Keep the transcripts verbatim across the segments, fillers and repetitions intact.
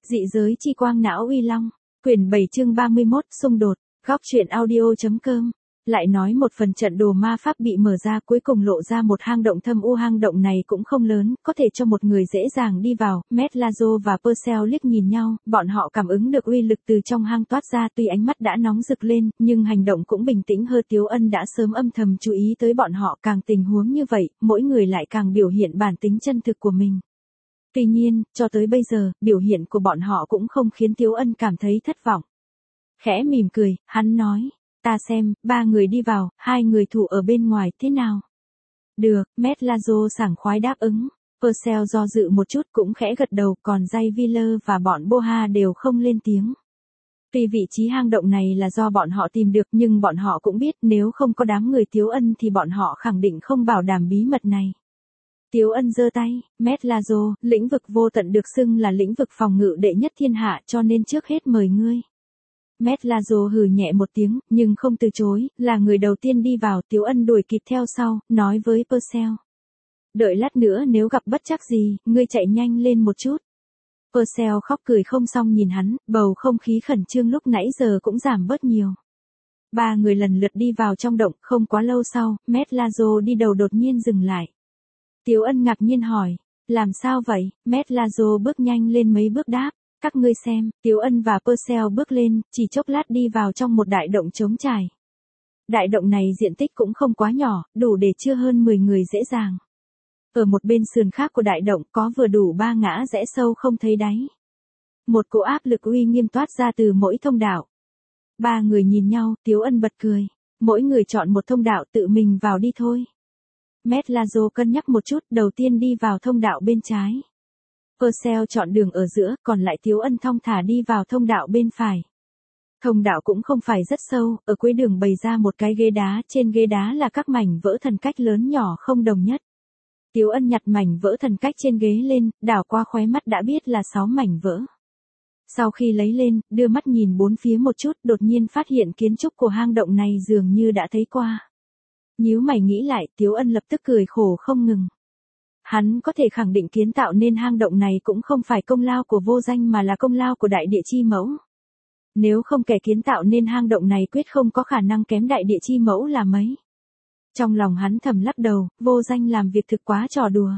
Dị giới chi quang não uy long. Quyển bảy chương ba mươi mốt, xung đột. Góc truyện audio.com. Lại nói một phần trận đồ ma pháp bị mở ra, cuối cùng lộ ra một hang động thâm u. Hang động này cũng không lớn, có thể cho một người dễ dàng đi vào. Metlazo và Perseus liếc nhìn nhau, bọn họ cảm ứng được uy lực từ trong hang toát ra. Tuy ánh mắt đã nóng rực lên, nhưng hành động cũng bình tĩnh hơn. Tiếu Ân đã sớm âm thầm chú ý tới bọn họ. Càng tình huống như vậy, mỗi người lại càng biểu hiện bản tính chân thực của mình. Tuy nhiên, cho tới bây giờ, biểu hiện của bọn họ cũng không khiến Tiếu Ân cảm thấy thất vọng. Khẽ mỉm cười, hắn nói, ta xem, ba người đi vào, hai người thủ ở bên ngoài, thế nào? Được, Metlazo sảng khoái đáp ứng. Perseus do dự một chút cũng khẽ gật đầu, còn Jayviller và bọn Boha đều không lên tiếng. Tuy vị trí hang động này là do bọn họ tìm được, nhưng bọn họ cũng biết nếu không có đám người Tiếu Ân thì bọn họ khẳng định không bảo đảm bí mật này. Tiếu Ân giơ tay, Metlazo, lĩnh vực vô tận được xưng là lĩnh vực phòng ngự đệ nhất thiên hạ, cho nên trước hết mời ngươi. Metlazo hừ nhẹ một tiếng, nhưng không từ chối, là người đầu tiên đi vào. Tiếu Ân đuổi kịp theo sau, nói với Perseus. Đợi lát nữa nếu gặp bất trắc gì, ngươi chạy nhanh lên một chút. Perseus khóc cười không xong nhìn hắn, bầu không khí khẩn trương lúc nãy giờ cũng giảm bớt nhiều. Ba người lần lượt đi vào trong động, không quá lâu sau, Metlazo đi đầu đột nhiên dừng lại. Tiếu Ân ngạc nhiên hỏi, làm sao vậy? Metlazo bước nhanh lên mấy bước đáp, các ngươi xem. Tiếu Ân và Perseus bước lên, chỉ chốc lát đi vào trong một đại động trống trải. Đại động này diện tích cũng không quá nhỏ, đủ để chứa hơn mười người dễ dàng. Ở một bên sườn khác của đại động có vừa đủ ba ngã rẽ sâu không thấy đáy. Một cỗ áp lực uy nghiêm toát ra từ mỗi thông đạo. Ba người nhìn nhau, Tiếu Ân bật cười, mỗi người chọn một thông đạo tự mình vào đi thôi. Metlazo cân nhắc một chút, đầu tiên đi vào thông đạo bên trái. Perseus chọn đường ở giữa, còn lại Tiếu Ân thong thả đi vào thông đạo bên phải. Thông đạo cũng không phải rất sâu, ở cuối đường bày ra một cái ghế đá, trên ghế đá là các mảnh vỡ thần cách lớn nhỏ không đồng nhất. Tiếu Ân nhặt mảnh vỡ thần cách trên ghế lên, đảo qua khóe mắt đã biết là sáu mảnh vỡ. Sau khi lấy lên, đưa mắt nhìn bốn phía một chút, đột nhiên phát hiện kiến trúc của hang động này dường như đã thấy qua. Nhíu mày nghĩ lại, Tiếu Ân lập tức cười khổ không ngừng. Hắn có thể khẳng định kiến tạo nên hang động này cũng không phải công lao của vô danh mà là công lao của đại địa chi mẫu. Nếu không kẻ kiến tạo nên hang động này quyết không có khả năng kém đại địa chi mẫu là mấy. Trong lòng hắn thầm lắc đầu, vô danh làm việc thực quá trò đùa.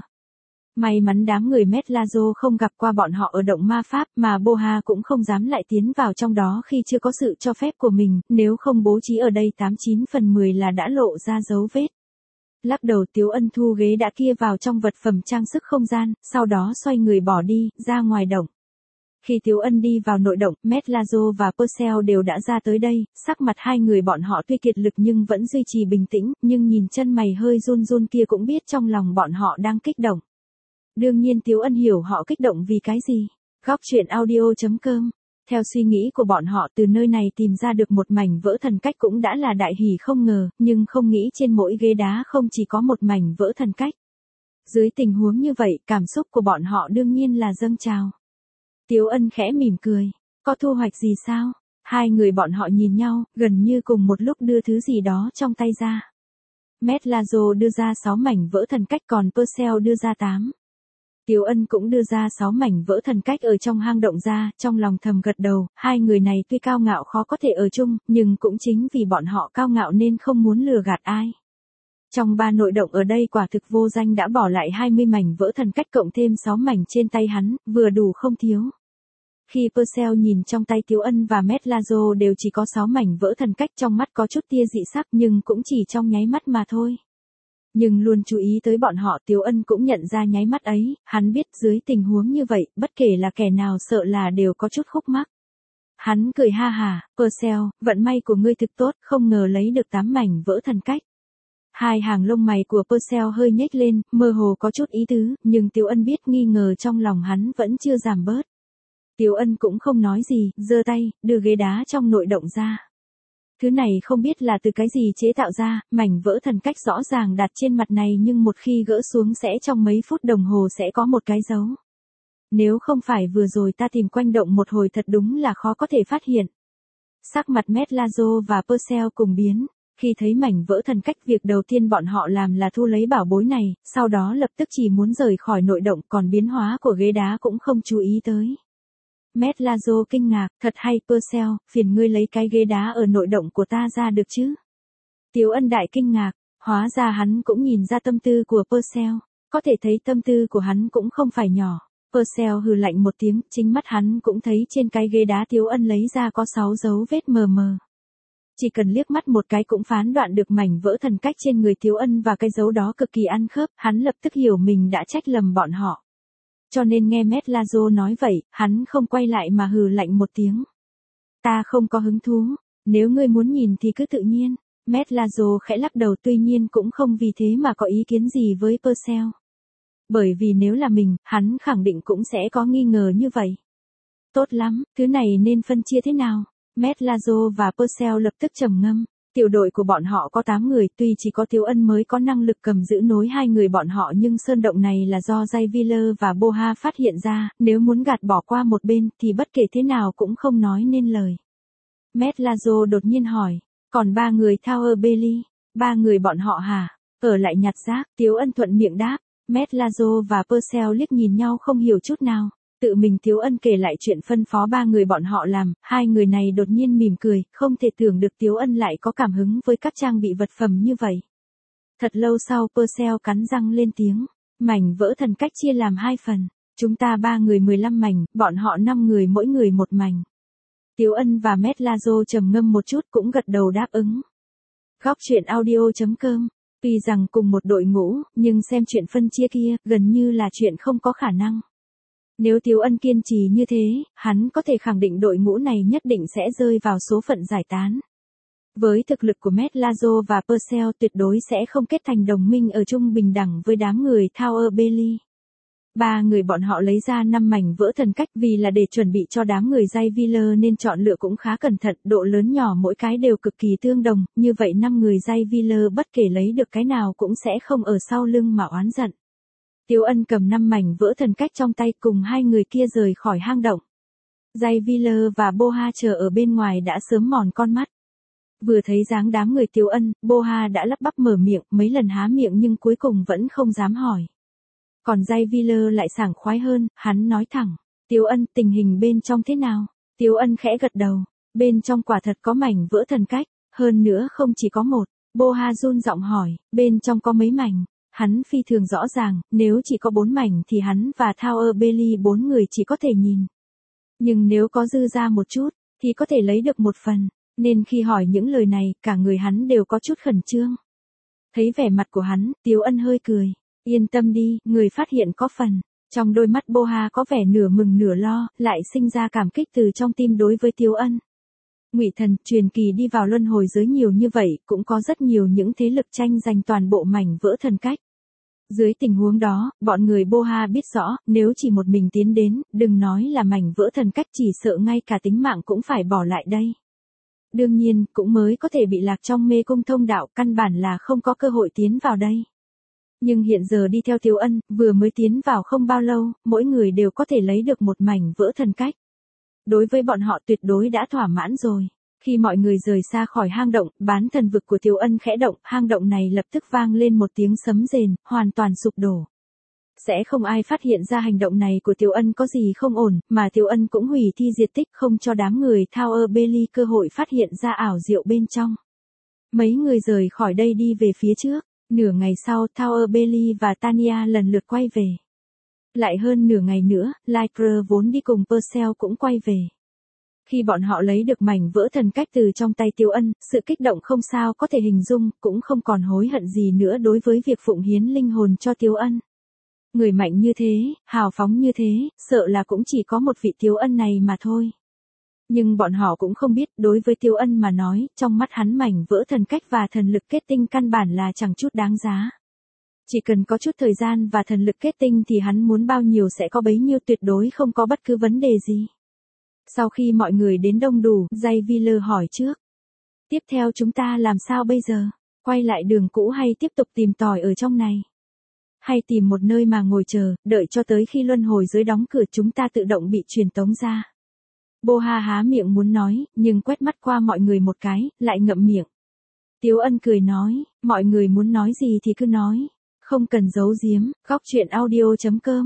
May mắn đám người Metlazo không gặp qua bọn họ ở động ma pháp, mà Boha cũng không dám lại tiến vào trong đó khi chưa có sự cho phép của mình, nếu không bố trí ở đây tám chín phần mười là đã lộ ra dấu vết. Lắc đầu, Tiếu Ân thu ghế đã kia vào trong vật phẩm trang sức không gian, sau đó xoay người bỏ đi, ra ngoài động. Khi Tiếu Ân đi vào nội động, Metlazo và Perseus đều đã ra tới đây, sắc mặt hai người bọn họ tuy kiệt lực nhưng vẫn duy trì bình tĩnh, nhưng nhìn chân mày hơi run run kia cũng biết trong lòng bọn họ đang kích động. Đương nhiên Tiếu Ân hiểu họ kích động vì cái gì. Góc truyện audio.com. Theo suy nghĩ của bọn họ, từ nơi này tìm ra được một mảnh vỡ thần cách cũng đã là đại hỉ không ngờ, nhưng không nghĩ trên mỗi ghế đá không chỉ có một mảnh vỡ thần cách. Dưới tình huống như vậy, cảm xúc của bọn họ đương nhiên là dâng trào. Tiếu Ân khẽ mỉm cười, có thu hoạch gì sao? Hai người bọn họ nhìn nhau, gần như cùng một lúc đưa thứ gì đó trong tay ra. Metlazo đưa ra sáu mảnh vỡ thần cách, còn Perseus đưa ra tám. Tiếu Ân cũng đưa ra sáu mảnh vỡ thần cách ở trong hang động ra, trong lòng thầm gật đầu, hai người này tuy cao ngạo khó có thể ở chung, nhưng cũng chính vì bọn họ cao ngạo nên không muốn lừa gạt ai. Trong ba nội động ở đây quả thực vô danh đã bỏ lại hai mươi mảnh vỡ thần cách cộng thêm sáu mảnh trên tay hắn, vừa đủ không thiếu. Khi Perseus nhìn trong tay Tiếu Ân và Metlazo đều chỉ có sáu mảnh vỡ thần cách, trong mắt có chút tia dị sắc nhưng cũng chỉ trong nháy mắt mà thôi. Nhưng luôn chú ý tới bọn họ, Tiếu Ân cũng nhận ra nháy mắt ấy, hắn biết dưới tình huống như vậy, bất kể là kẻ nào sợ là đều có chút khúc mắc. Hắn cười ha hà, Perseus, vận may của ngươi thực tốt, không ngờ lấy được tám mảnh vỡ thần cách. Hai hàng lông mày của Perseus hơi nhếch lên, mơ hồ có chút ý tứ, nhưng Tiếu Ân biết nghi ngờ trong lòng hắn vẫn chưa giảm bớt. Tiếu Ân cũng không nói gì, giơ tay, đưa ghế đá trong nội động ra. Thứ này không biết là từ cái gì chế tạo ra, mảnh vỡ thần cách rõ ràng đặt trên mặt này nhưng một khi gỡ xuống sẽ trong mấy phút đồng hồ sẽ có một cái dấu. Nếu không phải vừa rồi ta tìm quanh động một hồi thật đúng là khó có thể phát hiện. Sắc mặt Metlazo và Perseus cùng biến. Khi thấy mảnh vỡ thần cách, việc đầu tiên bọn họ làm là thu lấy bảo bối này, sau đó lập tức chỉ muốn rời khỏi nội động, còn biến hóa của ghế đá cũng không chú ý tới. Matt Lazo kinh ngạc, thật hay Purcell, phiền ngươi lấy cái ghế đá ở nội động của ta ra được chứ? Tiếu Ân đại kinh ngạc, hóa ra hắn cũng nhìn ra tâm tư của Purcell, có thể thấy tâm tư của hắn cũng không phải nhỏ. Purcell hừ lạnh một tiếng, chính mắt hắn cũng thấy trên cái ghế đá Tiếu Ân lấy ra có sáu dấu vết mờ mờ. Chỉ cần liếc mắt một cái cũng phán đoạn được mảnh vỡ thần cách trên người Tiếu Ân và cái dấu đó cực kỳ ăn khớp, hắn lập tức hiểu mình đã trách lầm bọn họ. Cho nên nghe Matt Lazo nói vậy, hắn không quay lại mà hừ lạnh một tiếng. Ta không có hứng thú, nếu ngươi muốn nhìn thì cứ tự nhiên. Matt Lazo khẽ lắc đầu, tuy nhiên cũng không vì thế mà có ý kiến gì với Purcell. Bởi vì nếu là mình, hắn khẳng định cũng sẽ có nghi ngờ như vậy. Tốt lắm, thứ này nên phân chia thế nào? Matt Lazo và Purcell lập tức trầm ngâm. Tiểu đội của bọn họ có tám người, tuy chỉ có Tiếu Ân mới có năng lực cầm giữ nối hai người bọn họ, nhưng sơn động này là do Jayviller và Boha phát hiện ra, nếu muốn gạt bỏ qua một bên thì bất kể thế nào cũng không nói nên lời. Matt Lazo đột nhiên hỏi, còn ba người Tower Bailey, ba người bọn họ hả? Ở lại nhặt rác, Tiếu Ân thuận miệng đáp. Matt Lazo và Purcell liếc nhìn nhau không hiểu chút nào. Tự mình Tiếu Ân kể lại chuyện phân phó ba người bọn họ làm, hai người này đột nhiên mỉm cười, không thể tưởng được Tiếu Ân lại có cảm hứng với các trang bị vật phẩm như vậy. Thật lâu sau Purcell cắn răng lên tiếng, mảnh vỡ thần cách chia làm hai phần, chúng ta ba người mười lăm mảnh, bọn họ năm người mỗi người một mảnh. Tiếu Ân và Matt Lazo trầm ngâm một chút cũng gật đầu đáp ứng. Góc truyện audio chấm com. Tuy rằng cùng một đội ngũ, nhưng xem chuyện phân chia kia, gần như là chuyện không có khả năng. Nếu Tiếu Ân kiên trì như thế, hắn có thể khẳng định đội ngũ này nhất định sẽ rơi vào số phận giải tán. Với thực lực của Matt Lazo và Purcell tuyệt đối sẽ không kết thành đồng minh ở chung bình đẳng với đám người Tower Bailey. Ba người bọn họ lấy ra năm mảnh vỡ thần cách, vì là để chuẩn bị cho đám người Jayviller nên chọn lựa cũng khá cẩn thận, độ lớn nhỏ mỗi cái đều cực kỳ tương đồng, như vậy năm người Jayviller bất kể lấy được cái nào cũng sẽ không ở sau lưng mà oán giận. Tiếu Ân cầm năm mảnh vỡ thần cách trong tay cùng hai người kia rời khỏi hang động. Jayviller và Boha chờ ở bên ngoài đã sớm mòn con mắt. Vừa thấy dáng đám người Tiếu Ân, Boha đã lắp bắp mở miệng, mấy lần há miệng nhưng cuối cùng vẫn không dám hỏi. Còn Jayviller lại sảng khoái hơn, hắn nói thẳng, Tiếu Ân, tình hình bên trong thế nào? Tiếu Ân khẽ gật đầu, bên trong quả thật có mảnh vỡ thần cách, hơn nữa không chỉ có một. Boha run giọng hỏi, bên trong có mấy mảnh? Hắn phi thường rõ ràng, nếu chỉ có bốn mảnh thì hắn và Tower Bailey bốn người chỉ có thể nhìn. Nhưng nếu có dư ra một chút, thì có thể lấy được một phần, nên khi hỏi những lời này, cả người hắn đều có chút khẩn trương. Thấy vẻ mặt của hắn, Tiếu Ân hơi cười. Yên tâm đi, người phát hiện có phần. Trong đôi mắt Boha có vẻ nửa mừng nửa lo, lại sinh ra cảm kích từ trong tim đối với Tiếu Ân. Ngụy Thần, truyền kỳ đi vào luân hồi giới nhiều như vậy, cũng có rất nhiều những thế lực tranh giành toàn bộ mảnh vỡ thần cách. Dưới tình huống đó, bọn người Boha biết rõ, nếu chỉ một mình tiến đến, đừng nói là mảnh vỡ thần cách, chỉ sợ ngay cả tính mạng cũng phải bỏ lại đây. Đương nhiên, cũng mới có thể bị lạc trong mê cung thông đạo, căn bản là không có cơ hội tiến vào đây. Nhưng hiện giờ đi theo Tiếu Ân, vừa mới tiến vào không bao lâu, mỗi người đều có thể lấy được một mảnh vỡ thần cách. Đối với bọn họ tuyệt đối đã thỏa mãn rồi. Khi mọi người rời xa khỏi hang động, bán thần vực của Tiếu Ân khẽ động, hang động này lập tức vang lên một tiếng sấm rền, hoàn toàn sụp đổ. Sẽ không ai phát hiện ra hành động này của Tiếu Ân có gì không ổn, mà Tiếu Ân cũng hủy thi diệt tích, không cho đám người Tower Bailey cơ hội phát hiện ra ảo diệu bên trong. Mấy người rời khỏi đây đi về phía trước. Nửa ngày sau, Tower Bailey và Tanya lần lượt quay về. Lại hơn nửa ngày nữa, Lycra vốn đi cùng Purcell cũng quay về. Khi bọn họ lấy được mảnh vỡ thần cách từ trong tay Tiếu Ân, sự kích động không sao có thể hình dung, cũng không còn hối hận gì nữa đối với việc phụng hiến linh hồn cho Tiếu Ân. Người mạnh như thế, hào phóng như thế, sợ là cũng chỉ có một vị Tiếu Ân này mà thôi. Nhưng bọn họ cũng không biết, đối với Tiếu Ân mà nói, trong mắt hắn mảnh vỡ thần cách và thần lực kết tinh căn bản là chẳng chút đáng giá. Chỉ cần có chút thời gian và thần lực kết tinh thì hắn muốn bao nhiêu sẽ có bấy nhiêu, tuyệt đối không có bất cứ vấn đề gì. Sau khi mọi người đến đông đủ, Jayviller hỏi trước. Tiếp theo chúng ta làm sao bây giờ? Quay lại đường cũ hay tiếp tục tìm tòi ở trong này? Hay tìm một nơi mà ngồi chờ, đợi cho tới khi luân hồi giới đóng cửa chúng ta tự động bị truyền tống ra? Boha há miệng muốn nói, nhưng quét mắt qua mọi người một cái, lại ngậm miệng. Tiếu Ân cười nói, mọi người muốn nói gì thì cứ nói, không cần giấu giếm. Góc truyện audio chấm com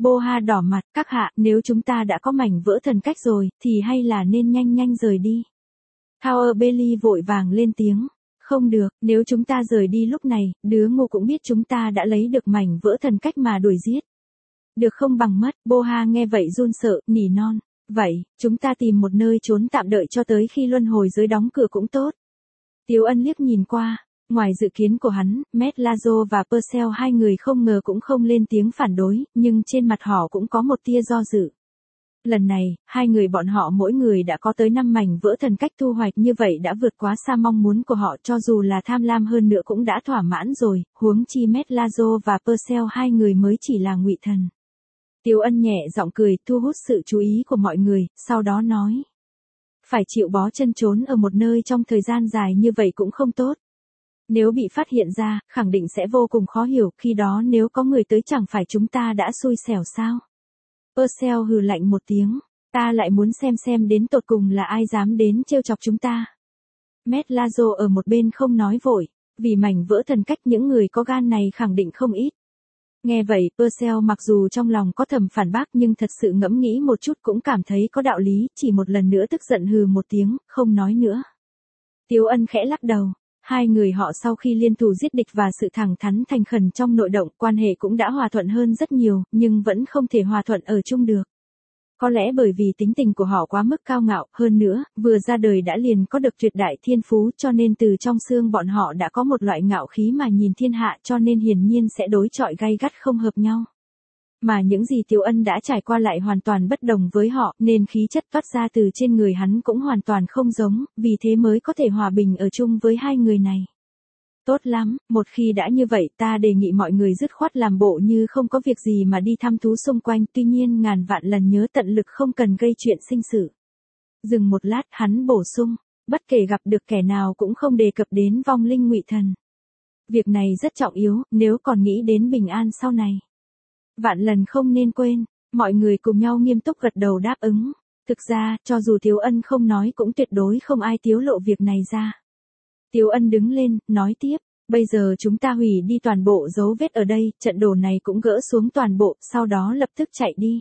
Boha đỏ mặt, các hạ, nếu chúng ta đã có mảnh vỡ thần cách rồi, thì hay là nên nhanh nhanh rời đi. Tower Bailey vội vàng lên tiếng. Không được, nếu chúng ta rời đi lúc này, đứa ngu cũng biết chúng ta đã lấy được mảnh vỡ thần cách mà đuổi giết. Được không bằng mất, Boha nghe vậy run sợ, nỉ non. Vậy, chúng ta tìm một nơi trốn tạm đợi cho tới khi luân hồi giới đóng cửa cũng tốt. Tiếu Ân liếc nhìn qua, ngoài dự kiến của hắn, Matt Lazo và Purcell hai người không ngờ cũng không lên tiếng phản đối, nhưng trên mặt họ cũng có một tia do dự. Lần này, hai người bọn họ mỗi người đã có tới năm mảnh vỡ thần cách thu hoạch như vậy đã vượt quá xa mong muốn của họ, cho dù là tham lam hơn nữa cũng đã thỏa mãn rồi, huống chi Matt Lazo và Purcell hai người mới chỉ là ngụy thần. Tiếu Ân nhẹ giọng cười, thu hút sự chú ý của mọi người, sau đó nói. Phải chịu bó chân trốn ở một nơi trong thời gian dài như vậy cũng không tốt. Nếu bị phát hiện ra, khẳng định sẽ vô cùng khó hiểu, khi đó nếu có người tới chẳng phải chúng ta đã xui xẻo sao? Purcell hừ lạnh một tiếng, ta lại muốn xem xem đến tột cùng là ai dám đến trêu chọc chúng ta. Matt Lazo ở một bên không nói vội, vì mảnh vỡ thần cách những người có gan này khẳng định không ít. Nghe vậy, Purcell mặc dù trong lòng có thầm phản bác nhưng thật sự ngẫm nghĩ một chút cũng cảm thấy có đạo lý, chỉ một lần nữa tức giận hừ một tiếng, không nói nữa. Tiếu Ân khẽ lắc đầu. Hai người họ sau khi liên thủ giết địch và sự thẳng thắn thành khẩn trong nội động, quan hệ cũng đã hòa thuận hơn rất nhiều, nhưng vẫn không thể hòa thuận ở chung được. Có lẽ bởi vì tính tình của họ quá mức cao ngạo, hơn nữa, vừa ra đời đã liền có được tuyệt đại thiên phú cho nên từ trong xương bọn họ đã có một loại ngạo khí mà nhìn thiên hạ cho nên hiển nhiên sẽ đối chọi gay gắt không hợp nhau. Mà những gì Tiếu Ân đã trải qua lại hoàn toàn bất đồng với họ, nên khí chất toát ra từ trên người hắn cũng hoàn toàn không giống, vì thế mới có thể hòa bình ở chung với hai người này. Tốt lắm, một khi đã như vậy ta đề nghị mọi người dứt khoát làm bộ như không có việc gì mà đi thăm thú xung quanh, tuy nhiên ngàn vạn lần nhớ tận lực không cần gây chuyện sinh sự. Dừng một lát hắn bổ sung, bất kể gặp được kẻ nào cũng không đề cập đến vong linh ngụy thần. Việc này rất trọng yếu, nếu còn nghĩ đến bình an sau này. Vạn lần không nên quên, mọi người cùng nhau nghiêm túc gật đầu đáp ứng. Thực ra, cho dù Tiếu Ân không nói cũng tuyệt đối không ai tiếu lộ việc này ra. Tiếu Ân đứng lên, nói tiếp, bây giờ chúng ta hủy đi toàn bộ dấu vết ở đây, trận đồ này cũng gỡ xuống toàn bộ, sau đó lập tức chạy đi.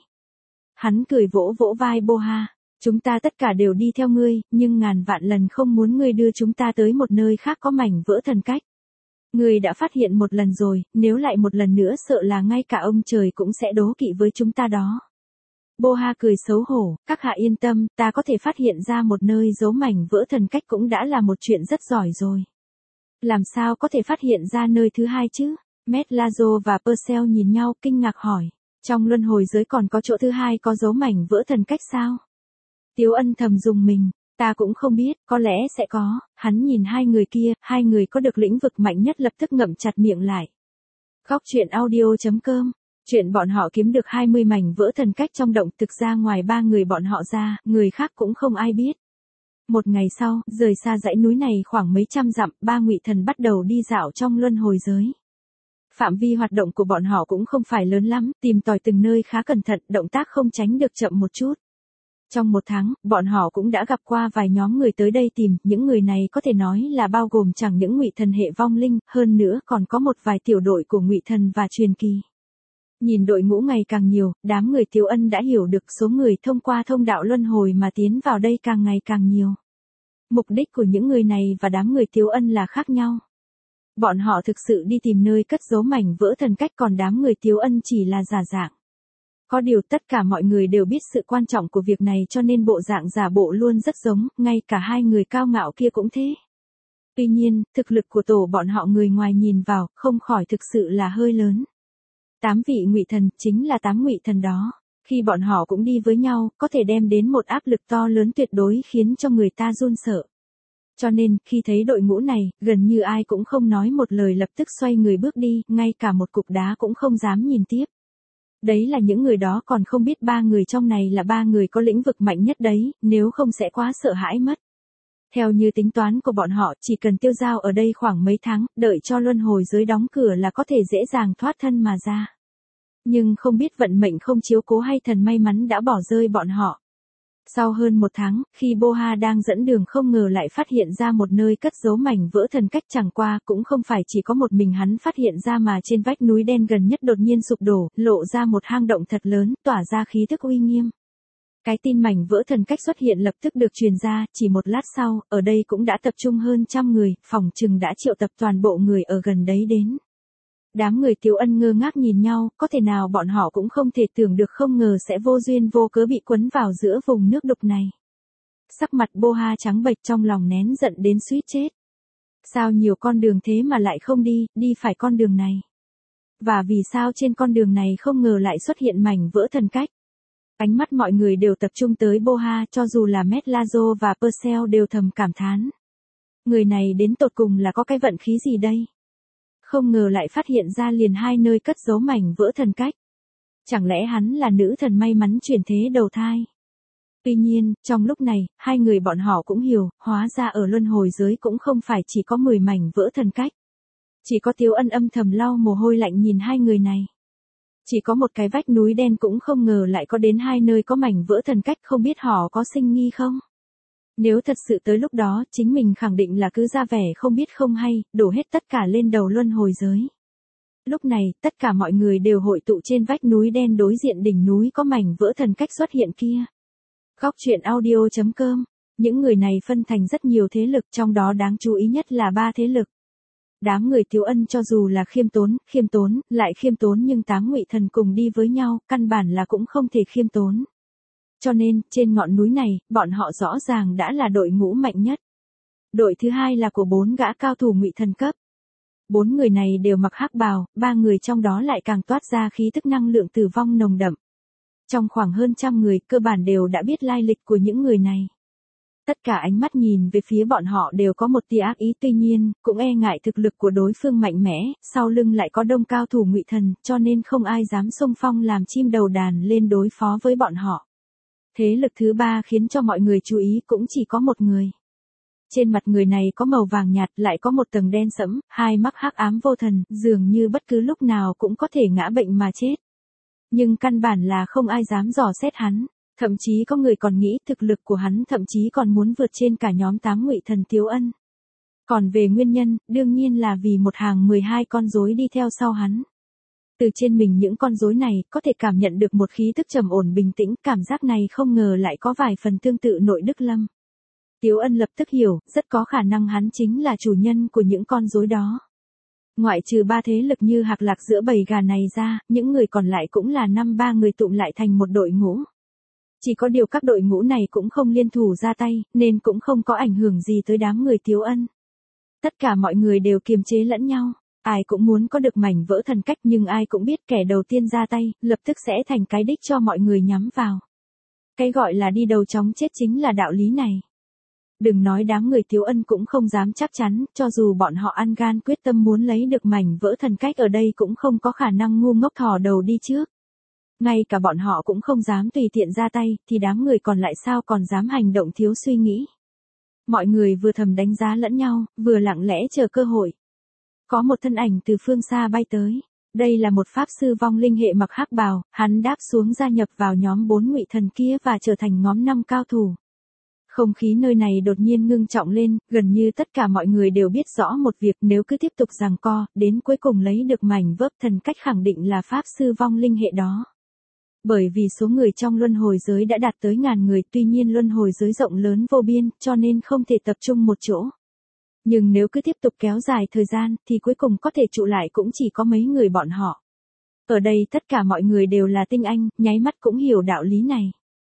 Hắn cười vỗ vỗ vai Boha, chúng ta tất cả đều đi theo ngươi, nhưng ngàn vạn lần không muốn ngươi đưa chúng ta tới một nơi khác có mảnh vỡ thần cách. Ngươi đã phát hiện một lần rồi, nếu lại một lần nữa sợ là ngay cả ông trời cũng sẽ đố kỵ với chúng ta đó. Boha cười xấu hổ, các hạ yên tâm, ta có thể phát hiện ra một nơi giấu mảnh vỡ thần cách cũng đã là một chuyện rất giỏi rồi. Làm sao có thể phát hiện ra nơi thứ hai chứ? Matt Lazo và Purcell nhìn nhau kinh ngạc hỏi, trong luân hồi giới còn có chỗ thứ hai có giấu mảnh vỡ thần cách sao? Tiếu Ân thầm dùng mình. Ta cũng không biết, có lẽ sẽ có. Hắn nhìn hai người kia, hai người có được lĩnh vực mạnh nhất lập tức ngậm chặt miệng lại. Góc truyện audio chấm com. Chuyện bọn họ kiếm được hai mươi mảnh vỡ thần cách trong động, thực ra ngoài ba người bọn họ ra, người khác cũng không ai biết. Một ngày sau, rời xa dãy núi này khoảng mấy trăm dặm, ba ngụy thần bắt đầu đi dạo trong luân hồi giới. Phạm vi hoạt động của bọn họ cũng không phải lớn lắm, tìm tòi từng nơi khá cẩn thận, động tác không tránh được chậm một chút. Trong một tháng, bọn họ cũng đã gặp qua vài nhóm người tới đây tìm, những người này có thể nói là bao gồm chẳng những ngụy thần hệ vong linh, hơn nữa còn có một vài tiểu đội của ngụy thần và truyền kỳ. Nhìn đội ngũ ngày càng nhiều, đám người Tiếu Ân đã hiểu được số người thông qua thông đạo luân hồi mà tiến vào đây càng ngày càng nhiều. Mục đích của những người này và đám người Tiếu Ân là khác nhau. Bọn họ thực sự đi tìm nơi cất giấu mảnh vỡ thần cách, còn đám người Tiếu Ân chỉ là giả dạng. Có điều tất cả mọi người đều biết sự quan trọng của việc này cho nên bộ dạng giả bộ luôn rất giống, ngay cả hai người cao ngạo kia cũng thế. Tuy nhiên, thực lực của tổ bọn họ người ngoài nhìn vào, không khỏi thực sự là hơi lớn. Tám vị ngụy thần, chính là tám ngụy thần đó. Khi bọn họ cũng đi với nhau, có thể đem đến một áp lực to lớn tuyệt đối khiến cho người ta run sợ. Cho nên, khi thấy đội ngũ này, gần như ai cũng không nói một lời lập tức xoay người bước đi, ngay cả một cục đá cũng không dám nhìn tiếp. Đấy là những người đó còn không biết ba người trong này là ba người có lĩnh vực mạnh nhất đấy, nếu không sẽ quá sợ hãi mất. Theo như tính toán của bọn họ, chỉ cần tiêu dao ở đây khoảng mấy tháng, đợi cho luân hồi giới đóng cửa là có thể dễ dàng thoát thân mà ra. Nhưng không biết vận mệnh không chiếu cố hay thần may mắn đã bỏ rơi bọn họ. Sau hơn một tháng, khi Boha đang dẫn đường không ngờ lại phát hiện ra một nơi cất giấu mảnh vỡ thần cách, chẳng qua cũng không phải chỉ có một mình hắn phát hiện ra mà trên vách núi đen gần nhất đột nhiên sụp đổ, lộ ra một hang động thật lớn, tỏa ra khí thức uy nghiêm. Cái tin mảnh vỡ thần cách xuất hiện lập tức được truyền ra, chỉ một lát sau, ở đây cũng đã tập trung hơn trăm người, phỏng chừng đã triệu tập toàn bộ người ở gần đấy đến. Đám người Tiếu Ân ngơ ngác nhìn nhau, có thể nào bọn họ cũng không thể tưởng được không ngờ sẽ vô duyên vô cớ bị quấn vào giữa vùng nước đục này. Sắc mặt Boha trắng bệch, trong lòng nén giận đến suýt chết. Sao nhiều con đường thế mà lại không đi, đi phải con đường này? Và vì sao trên con đường này không ngờ lại xuất hiện mảnh vỡ thần cách? Ánh mắt mọi người đều tập trung tới Boha, cho dù là Metlazo và Purcell đều thầm cảm thán. Người này đến tột cùng là có cái vận khí gì đây? Không ngờ lại phát hiện ra liền hai nơi cất giấu mảnh vỡ thần cách. Chẳng lẽ hắn là nữ thần may mắn chuyển thế đầu thai? Tuy nhiên, trong lúc này, hai người bọn họ cũng hiểu, hóa ra ở luân hồi giới cũng không phải chỉ có mười mảnh vỡ thần cách. Chỉ có Tiếu Ân âm thầm lau mồ hôi lạnh nhìn hai người này. Chỉ có một cái vách núi đen cũng không ngờ lại có đến hai nơi có mảnh vỡ thần cách, không biết họ có sinh nghi không? Nếu thật sự tới lúc đó, chính mình khẳng định là cứ ra vẻ không biết không hay, đổ hết tất cả lên đầu luân hồi giới. Lúc này, tất cả mọi người đều hội tụ trên vách núi đen đối diện đỉnh núi có mảnh vỡ thần cách xuất hiện kia. Góc truyện audio chấm com. Những người này phân thành rất nhiều thế lực, trong đó đáng chú ý nhất là ba thế lực. Đám người Tiếu Ân cho dù là khiêm tốn, khiêm tốn, lại khiêm tốn nhưng tám ngụy thần cùng đi với nhau, căn bản là cũng không thể khiêm tốn. Cho nên, trên ngọn núi này, bọn họ rõ ràng đã là đội ngũ mạnh nhất. Đội thứ hai là của bốn gã cao thủ ngụy thần cấp. Bốn người này đều mặc hắc bào, ba người trong đó lại càng toát ra khí tức năng lượng tử vong nồng đậm. Trong khoảng hơn trăm người, cơ bản đều đã biết lai lịch của những người này. Tất cả ánh mắt nhìn về phía bọn họ đều có một tia ác ý, tuy nhiên, cũng e ngại thực lực của đối phương mạnh mẽ, sau lưng lại có đông cao thủ ngụy thần, cho nên không ai dám xông phong làm chim đầu đàn lên đối phó với bọn họ. Thế lực thứ ba khiến cho mọi người chú ý cũng chỉ có một người. Trên mặt người này có màu vàng nhạt, lại có một tầng đen sẫm, hai mắt hắc ám vô thần, dường như bất cứ lúc nào cũng có thể ngã bệnh mà chết. Nhưng căn bản là không ai dám dò xét hắn, thậm chí có người còn nghĩ thực lực của hắn thậm chí còn muốn vượt trên cả nhóm tám ngụy thần Tiếu Ân. Còn về nguyên nhân, đương nhiên là vì một hàng mười hai con rối đi theo sau hắn. Từ trên mình những con rối này, có thể cảm nhận được một khí tức trầm ổn bình tĩnh, cảm giác này không ngờ lại có vài phần tương tự Nội Đức Lâm. Tiếu Ân lập tức hiểu, rất có khả năng hắn chính là chủ nhân của những con rối đó. Ngoại trừ ba thế lực như hạc lạc giữa bầy gà này ra, những người còn lại cũng là năm ba người tụm lại thành một đội ngũ. Chỉ có điều các đội ngũ này cũng không liên thủ ra tay, nên cũng không có ảnh hưởng gì tới đám người Tiếu Ân. Tất cả mọi người đều kiềm chế lẫn nhau. Ai cũng muốn có được mảnh vỡ thần cách, nhưng ai cũng biết kẻ đầu tiên ra tay, lập tức sẽ thành cái đích cho mọi người nhắm vào. Cái gọi là đi đầu chóng chết chính là đạo lý này. Đừng nói đám người Tiếu Ân cũng không dám chắc chắn, cho dù bọn họ ăn gan quyết tâm muốn lấy được mảnh vỡ thần cách ở đây cũng không có khả năng ngu ngốc thò đầu đi trước. Ngay cả bọn họ cũng không dám tùy tiện ra tay, thì đám người còn lại sao còn dám hành động thiếu suy nghĩ. Mọi người vừa thầm đánh giá lẫn nhau, vừa lặng lẽ chờ cơ hội. Có một thân ảnh từ phương xa bay tới. Đây là một pháp sư vong linh hệ mặc hắc bào, hắn đáp xuống gia nhập vào nhóm bốn ngụy thần kia và trở thành nhóm năm cao thủ. Không khí nơi này đột nhiên ngưng trọng lên, gần như tất cả mọi người đều biết rõ một việc, nếu cứ tiếp tục giằng co, đến cuối cùng lấy được mảnh vỡ thần cách khẳng định là pháp sư vong linh hệ đó. Bởi vì số người trong luân hồi giới đã đạt tới ngàn người, tuy nhiên luân hồi giới rộng lớn vô biên, cho nên không thể tập trung một chỗ. Nhưng nếu cứ tiếp tục kéo dài thời gian, thì cuối cùng có thể trụ lại cũng chỉ có mấy người bọn họ. Ở đây tất cả mọi người đều là tinh anh, nháy mắt cũng hiểu đạo lý này.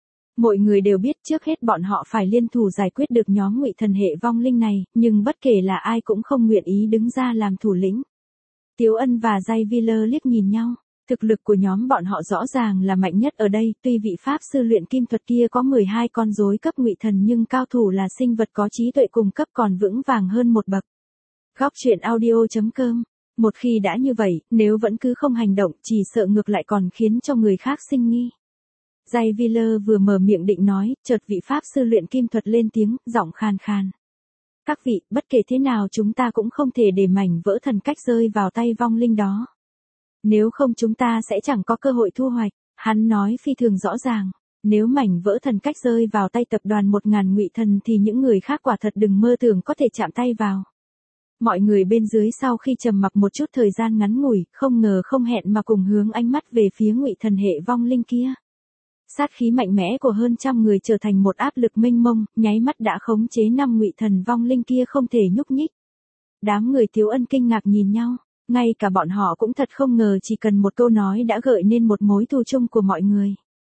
Mọi người đều biết trước hết bọn họ phải liên thủ giải quyết được nhóm ngụy thần hệ vong linh này, nhưng bất kể là ai cũng không nguyện ý đứng ra làm thủ lĩnh. Tiếu Ân và Jay Wheeler liếc nhìn nhau. Thực lực của nhóm bọn họ rõ ràng là mạnh nhất ở đây, tuy vị pháp sư luyện kim thuật kia có mười hai con rối cấp ngụy thần nhưng cao thủ là sinh vật có trí tuệ cùng cấp còn vững vàng hơn một bậc. Góc truyện audio chấm com. Một khi đã như vậy, nếu vẫn cứ không hành động, chỉ sợ ngược lại còn khiến cho người khác sinh nghi. Jay Wheeler vừa mở miệng định nói, chợt vị pháp sư luyện kim thuật lên tiếng, giọng khàn khàn. Các vị, bất kể thế nào chúng ta cũng không thể để mảnh vỡ thần cách rơi vào tay vong linh đó. Nếu không chúng ta sẽ chẳng có cơ hội thu hoạch, hắn nói phi thường rõ ràng. Nếu mảnh vỡ thần cách rơi vào tay tập đoàn một ngàn ngụy thần thì những người khác quả thật đừng mơ tưởng có thể chạm tay vào. Mọi người bên dưới sau khi trầm mặc một chút thời gian ngắn ngủi, không ngờ không hẹn mà cùng hướng ánh mắt về phía ngụy thần hệ vong linh kia. Sát khí mạnh mẽ của hơn trăm người trở thành một áp lực mênh mông, nháy mắt đã khống chế năm ngụy thần vong linh kia không thể nhúc nhích. Đám người Tiếu Ân kinh ngạc nhìn nhau, ngay cả bọn họ cũng thật không ngờ chỉ cần một câu nói đã gợi nên một mối thù chung của mọi người.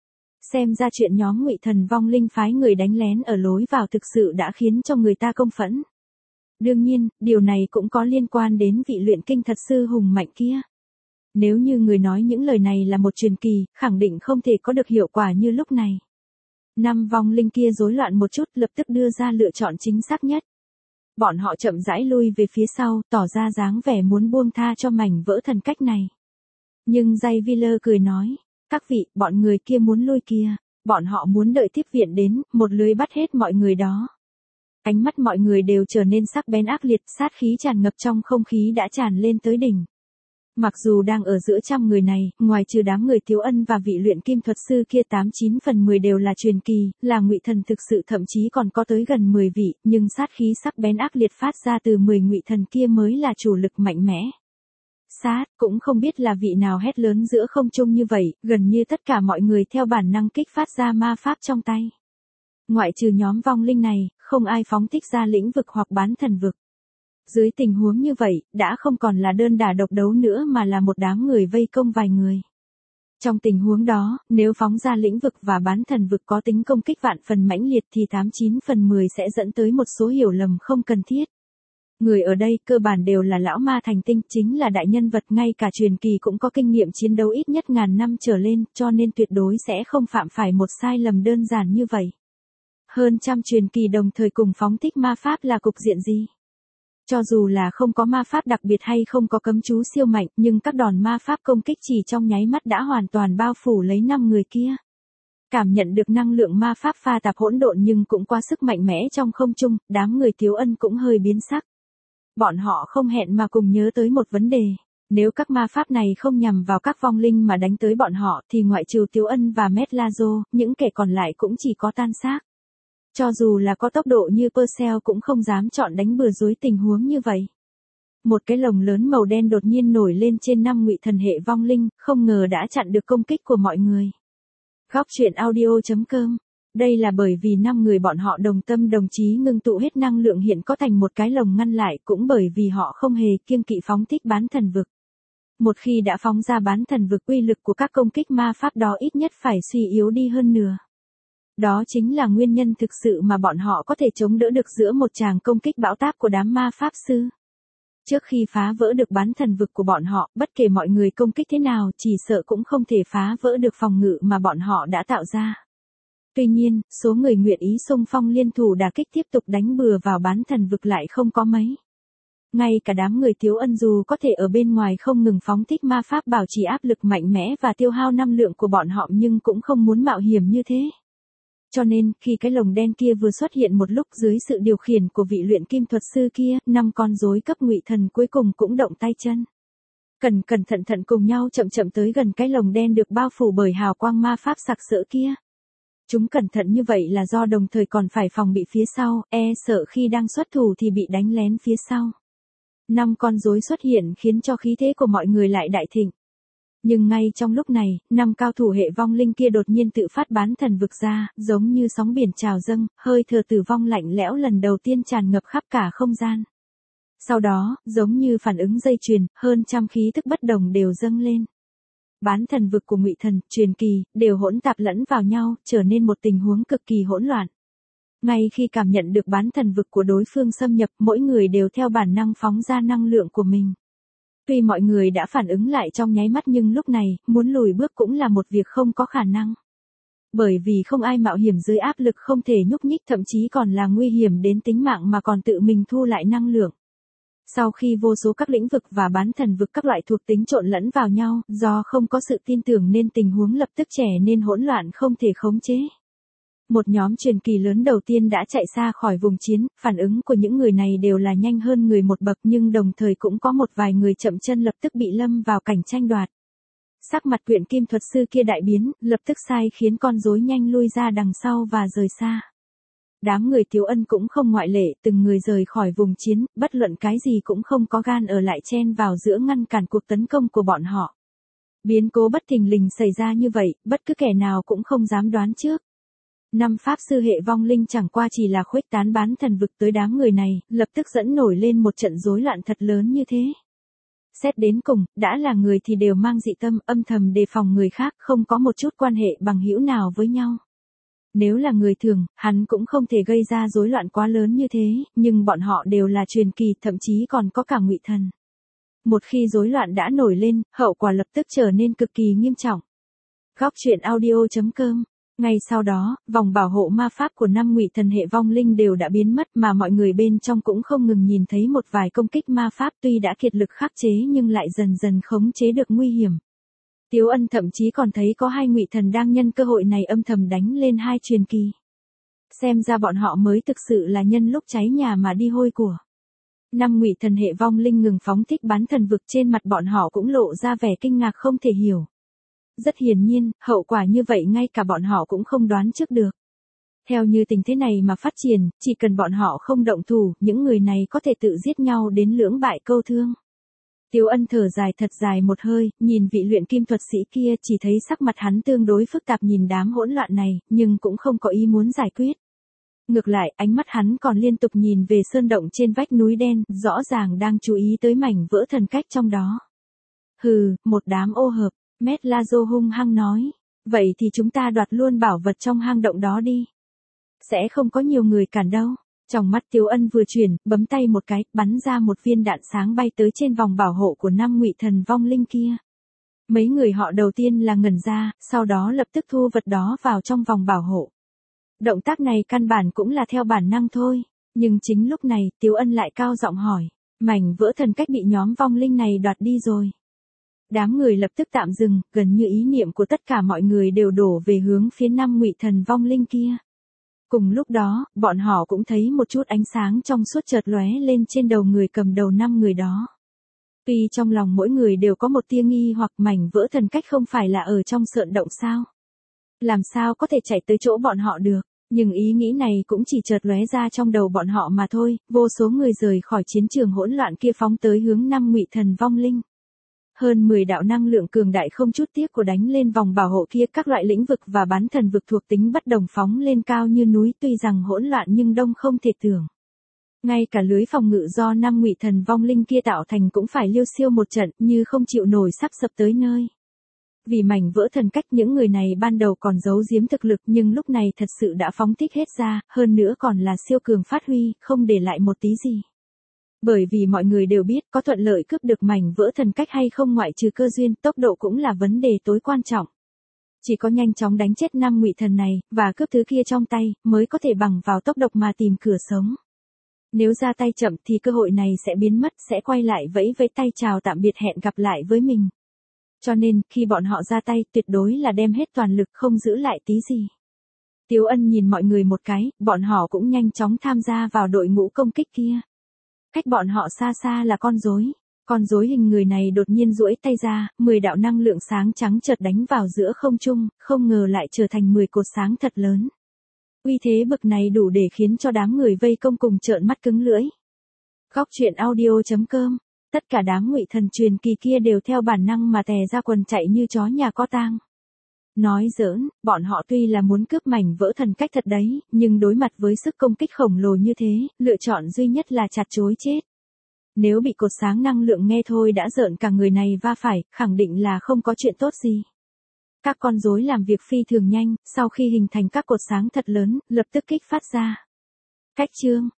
Xem ra chuyện nhóm ngụy thần vong linh phái người đánh lén ở lối vào thực sự đã khiến cho người ta công phẫn. Đương nhiên, điều này cũng có liên quan đến vị luyện kinh thật sư hùng mạnh kia. Nếu như người nói những lời này là một truyền kỳ, khẳng định không thể có được hiệu quả như lúc này. Năm vong linh kia rối loạn một chút lập tức đưa ra lựa chọn chính xác nhất. Bọn họ chậm rãi lui về phía sau, tỏ ra dáng vẻ muốn buông tha cho mảnh vỡ thần cách này. Nhưng Jay Wheeler cười nói, các vị, bọn người kia muốn lui kia, bọn họ muốn đợi tiếp viện đến, một lưới bắt hết mọi người đó. Ánh mắt mọi người đều trở nên sắc bén ác liệt, sát khí tràn ngập trong không khí đã tràn lên tới đỉnh. Mặc dù đang ở giữa trăm người này, ngoài trừ đám người Tiếu Ân và vị luyện kim thuật sư kia tám chín phần mười đều là truyền kỳ, là ngụy thần thực sự thậm chí còn có tới gần mười vị, nhưng sát khí sắc bén ác liệt phát ra từ mười ngụy thần kia mới là chủ lực mạnh mẽ. Sát, cũng không biết là vị nào hét lớn giữa không trung như vậy, gần như tất cả mọi người theo bản năng kích phát ra ma pháp trong tay. Ngoại trừ nhóm vong linh này, không ai phóng thích ra lĩnh vực hoặc bán thần vực. Dưới tình huống như vậy, đã không còn là đơn đả độc đấu nữa mà là một đám người vây công vài người. Trong tình huống đó, nếu phóng ra lĩnh vực và bán thần vực có tính công kích vạn phần mãnh liệt thì tám chín phần mười sẽ dẫn tới một số hiểu lầm không cần thiết. Người ở đây cơ bản đều là lão ma thành tinh, chính là đại nhân vật, ngay cả truyền kỳ cũng có kinh nghiệm chiến đấu ít nhất ngàn năm trở lên, cho nên tuyệt đối sẽ không phạm phải một sai lầm đơn giản như vậy. Hơn trăm truyền kỳ đồng thời cùng phóng thích ma pháp là cục diện gì? Cho dù là không có ma pháp đặc biệt hay không có cấm chú siêu mạnh, nhưng các đòn ma pháp công kích chỉ trong nháy mắt đã hoàn toàn bao phủ lấy năm người kia. Cảm nhận được năng lượng ma pháp pha tạp hỗn độn nhưng cũng quá sức mạnh mẽ trong không trung, đám người Tiếu Ân cũng hơi biến sắc. Bọn họ không hẹn mà cùng nhớ tới một vấn đề. Nếu các ma pháp này không nhằm vào các vong linh mà đánh tới bọn họ thì ngoại trừ Tiếu Ân và Metlazo, những kẻ còn lại cũng chỉ có tan xác. Cho dù là có tốc độ như Purcell cũng không dám chọn đánh bừa dưới tình huống như vậy. Một cái lồng lớn màu đen đột nhiên nổi lên trên năm ngụy thần hệ vong linh, không ngờ đã chặn được công kích của mọi người. Góc truyện audio chấm com. Đây là bởi vì năm người bọn họ đồng tâm đồng chí ngưng tụ hết năng lượng hiện có thành một cái lồng ngăn lại, cũng bởi vì họ không hề kiêng kỵ phóng thích bán thần vực. Một khi đã phóng ra bán thần vực, uy lực của các công kích ma pháp đó ít nhất phải suy yếu đi hơn nửa. Đó chính là nguyên nhân thực sự mà bọn họ có thể chống đỡ được giữa một tràng công kích bão táp của đám ma pháp sư. Trước khi phá vỡ được bán thần vực của bọn họ, bất kể mọi người công kích thế nào, chỉ sợ cũng không thể phá vỡ được phòng ngự mà bọn họ đã tạo ra. Tuy nhiên, số người nguyện ý xung phong liên thủ đả kích tiếp tục đánh bừa vào bán thần vực lại không có mấy. Ngay cả đám người Tiếu Ân dù có thể ở bên ngoài không ngừng phóng thích ma pháp bảo trì áp lực mạnh mẽ và tiêu hao năng lượng của bọn họ nhưng cũng không muốn mạo hiểm như thế. Cho nên, khi cái lồng đen kia vừa xuất hiện một lúc dưới sự điều khiển của vị luyện kim thuật sư kia, năm con rối cấp ngụy thần cuối cùng cũng động tay chân. Cẩn cẩn thận thận cùng nhau chậm chậm tới gần cái lồng đen được bao phủ bởi hào quang ma pháp sặc sỡ kia. Chúng cẩn thận như vậy là do đồng thời còn phải phòng bị phía sau, e sợ khi đang xuất thủ thì bị đánh lén phía sau. Năm con rối xuất hiện khiến cho khí thế của mọi người lại đại thịnh. Nhưng ngay trong lúc này, năm cao thủ hệ vong linh kia đột nhiên tự phát bán thần vực ra, giống như sóng biển trào dâng, hơi thở tử vong lạnh lẽo lần đầu tiên tràn ngập khắp cả không gian. Sau đó, giống như phản ứng dây chuyền, hơn trăm khí thức bất đồng đều dâng lên. Bán thần vực của ngụy thần, truyền kỳ, đều hỗn tạp lẫn vào nhau, trở nên một tình huống cực kỳ hỗn loạn. Ngay khi cảm nhận được bán thần vực của đối phương xâm nhập, mỗi người đều theo bản năng phóng ra năng lượng của mình. Tuy mọi người đã phản ứng lại trong nháy mắt nhưng lúc này, muốn lùi bước cũng là một việc không có khả năng. Bởi vì không ai mạo hiểm dưới áp lực không thể nhúc nhích, thậm chí còn là nguy hiểm đến tính mạng mà còn tự mình thu lại năng lượng. Sau khi vô số các lĩnh vực và bán thần vực các loại thuộc tính trộn lẫn vào nhau, do không có sự tin tưởng nên tình huống lập tức trẻ nên hỗn loạn không thể khống chế. Một nhóm truyền kỳ lớn đầu tiên đã chạy xa khỏi vùng chiến, phản ứng của những người này đều là nhanh hơn người một bậc nhưng đồng thời cũng có một vài người chậm chân lập tức bị lâm vào cảnh tranh đoạt. Sắc mặt Quyện Kim thuật sư kia đại biến, lập tức sai khiến con rối nhanh lui ra đằng sau và rời xa. Đám người Tiếu Ân cũng không ngoại lệ, từng người rời khỏi vùng chiến, bất luận cái gì cũng không có gan ở lại chen vào giữa ngăn cản cuộc tấn công của bọn họ. Biến cố bất thình lình xảy ra như vậy, bất cứ kẻ nào cũng không dám đoán trước. Năm pháp sư hệ vong linh chẳng qua chỉ là khuếch tán bán thần vực tới đám người này, lập tức dẫn nổi lên một trận rối loạn thật lớn như thế. Xét đến cùng, đã là người thì đều mang dị tâm, âm thầm đề phòng người khác, không có một chút quan hệ bằng hữu nào với nhau. Nếu là người thường, hắn cũng không thể gây ra rối loạn quá lớn như thế, nhưng bọn họ đều là truyền kỳ, thậm chí còn có cả ngụy thần. Một khi rối loạn đã nổi lên, hậu quả lập tức trở nên cực kỳ nghiêm trọng. Góc truyện audio chấm com. Ngay sau đó, vòng bảo hộ ma pháp của năm ngụy thần hệ vong linh đều đã biến mất, mà mọi người bên trong cũng không ngừng nhìn thấy một vài công kích ma pháp tuy đã kiệt lực khắc chế nhưng lại dần dần khống chế được nguy hiểm. Tiếu Ân thậm chí còn thấy có hai ngụy thần đang nhân cơ hội này âm thầm đánh lên hai truyền kỳ. Xem ra bọn họ mới thực sự là nhân lúc cháy nhà mà đi hôi của. Năm ngụy thần hệ vong linh ngừng phóng thích bán thần vực, trên mặt bọn họ cũng lộ ra vẻ kinh ngạc không thể hiểu. Rất hiển nhiên, hậu quả như vậy ngay cả bọn họ cũng không đoán trước được. Theo như tình thế này mà phát triển, chỉ cần bọn họ không động thủ, những người này có thể tự giết nhau đến lưỡng bại câu thương. Tiếu Ân thở dài thật dài một hơi, nhìn vị luyện kim thuật sĩ kia, chỉ thấy sắc mặt hắn tương đối phức tạp nhìn đám hỗn loạn này, nhưng cũng không có ý muốn giải quyết. Ngược lại, ánh mắt hắn còn liên tục nhìn về sơn động trên vách núi đen, rõ ràng đang chú ý tới mảnh vỡ thần cách trong đó. Hừ, một đám ô hợp, Mét La Dô hung hăng nói. Vậy thì chúng ta đoạt luôn bảo vật trong hang động đó đi. Sẽ không có nhiều người cản đâu. Trong mắt Tiếu Ân vừa chuyển, bấm tay một cái, bắn ra một viên đạn sáng bay tới trên vòng bảo hộ của năm ngụy thần vong linh kia. Mấy người họ đầu tiên là ngẩn ra, sau đó lập tức thu vật đó vào trong vòng bảo hộ. Động tác này căn bản cũng là theo bản năng thôi, nhưng chính lúc này, Tiếu Ân lại cao giọng hỏi, mảnh vỡ thần cách bị nhóm vong linh này đoạt đi rồi. Đám người lập tức tạm dừng, gần như ý niệm của tất cả mọi người đều đổ về hướng phía năm ngụy thần vong linh kia. Cùng lúc đó, bọn họ cũng thấy một chút ánh sáng trong suốt chợt lóe lên trên đầu người cầm đầu năm người đó. Tuy trong lòng mỗi người đều có một tia nghi hoặc mảnh vỡ thần cách không phải là ở trong sợn động sao? Làm sao có thể chạy tới chỗ bọn họ được? Nhưng ý nghĩ này cũng chỉ chợt lóe ra trong đầu bọn họ mà thôi, vô số người rời khỏi chiến trường hỗn loạn kia phóng tới hướng năm ngụy thần vong linh. Hơn mười đạo năng lượng cường đại không chút tiếc của đánh lên vòng bảo hộ kia, các loại lĩnh vực và bán thần vực thuộc tính bất đồng phóng lên cao như núi, tuy rằng hỗn loạn nhưng đông không thể tưởng. Ngay cả lưới phòng ngự do năm ngụy thần vong linh kia tạo thành cũng phải liêu xiêu một trận, như không chịu nổi sắp sập tới nơi. Vì mảnh vỡ thần cách, những người này ban đầu còn giấu giếm thực lực nhưng lúc này thật sự đã phóng thích hết ra, hơn nữa còn là siêu cường phát huy, không để lại một tí gì. Bởi vì mọi người đều biết có thuận lợi cướp được mảnh vỡ thần cách hay không ngoại trừ cơ duyên, tốc độ cũng là vấn đề tối quan trọng. Chỉ có nhanh chóng đánh chết năm ngụy thần này, và cướp thứ kia trong tay, mới có thể bằng vào tốc độc mà tìm cửa sống. Nếu ra tay chậm thì cơ hội này sẽ biến mất, sẽ quay lại vẫy vẫy tay chào tạm biệt hẹn gặp lại với mình. Cho nên, khi bọn họ ra tay, tuyệt đối là đem hết toàn lực, không giữ lại tí gì. Tiếu Ân nhìn mọi người một cái, bọn họ cũng nhanh chóng tham gia vào đội ngũ công kích kia. Cách bọn họ xa xa là con rối. Con rối hình người này đột nhiên duỗi tay ra, mười đạo năng lượng sáng trắng chợt đánh vào giữa không trung, không ngờ lại trở thành mười cột sáng thật lớn. Uy thế bực này đủ để khiến cho đám người vây công cùng trợn mắt cứng lưỡi. Góc truyện audio chấm com. Tất cả đám ngụy thần truyền kỳ kia đều theo bản năng mà tè ra quần chạy như chó nhà có tang. Nói giỡn, bọn họ tuy là muốn cướp mảnh vỡ thần cách thật đấy, nhưng đối mặt với sức công kích khổng lồ như thế, lựa chọn duy nhất là chặt chối chết. Nếu bị cột sáng năng lượng nghe thôi đã rợn cả người này va phải, khẳng định là không có chuyện tốt gì. Các con rối làm việc phi thường nhanh, sau khi hình thành các cột sáng thật lớn, lập tức kích phát ra. Cách chương,